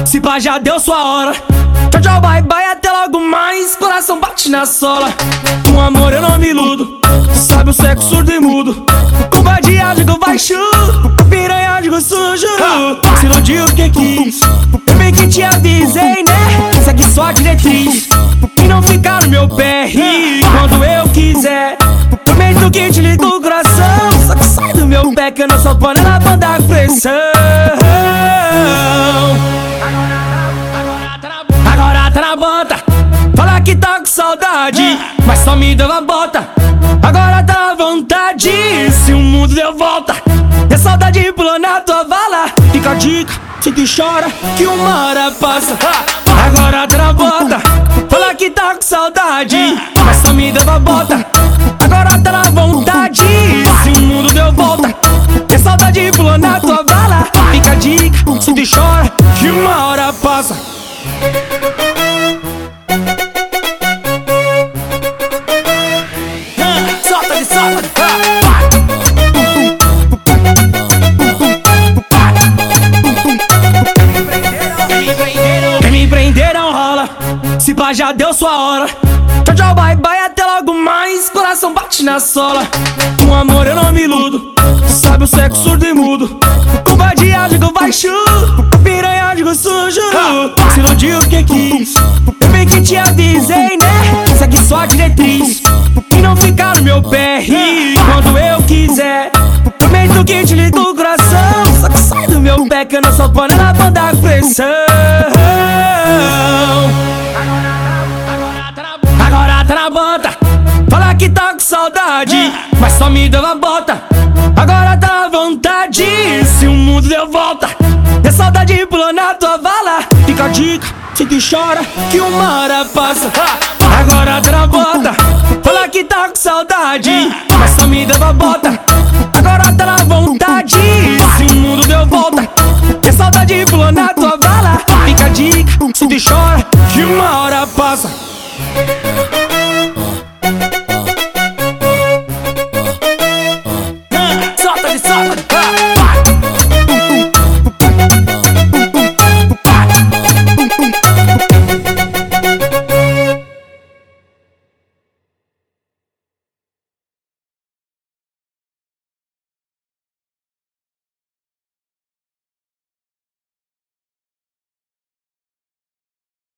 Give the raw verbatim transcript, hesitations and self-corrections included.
Se pá, já deu sua hora. Tchau, tchau, bye, bye, até logo mais. Coração bate na sola. Com amor eu não me iludo. Sabe o sexo surdo e mudo. Com vadiádigo vai chu, piranhádigo sujo. Se iludiu porque quis. Eu bem que te avisei, né? Segue só a diretriz e não ficar no meu pé. E quando eu quiser, prometo que te ligo o coração. Só que sai do meu pé que eu não sou panela pra dar pressão. Agora tá na bota. Fala que tá com saudade, mas só me deu a bota. Agora tá à vontade. Se o mundo deu volta, é saudade pulou na tua vala. Fica a dica, se tu chora, que uma hora passa. Agora tá na bota. Fala que tá com saudade, mas só me deu a bota. Agora tá na vontade. Se o mundo deu volta, é saudade pulou na tua vala. Fica a dica, se tu chora, que uma hora passa. Quem me prender não rola. Se pá, já deu sua hora. Tchau, tchau, bye, bye, até logo mais. Coração bate na sola. Com amor eu não me iludo. Sabe o sexo surdo e mudo. Com vadiádigo vai chu, piranhádigo sujo. Se iludiu porque quis. Eu bem que te avisei, né? Segue só a diretriz e não ficar no meu pé. E quando eu quiser, prometo que te ligo o coração. Só que sai do meu pé que eu não sou panela pra dar pressão. Agora tá na bota. Fala que tá com saudade, mas só me deu a bota. Agora tá à vontade. Se o mundo deu volta, é saudade pulou na tua vala. Fica a dica, se tu chora, que uma hora passa. Agora tá na bota. Fala que tá com saudade, mas só me deu a bota.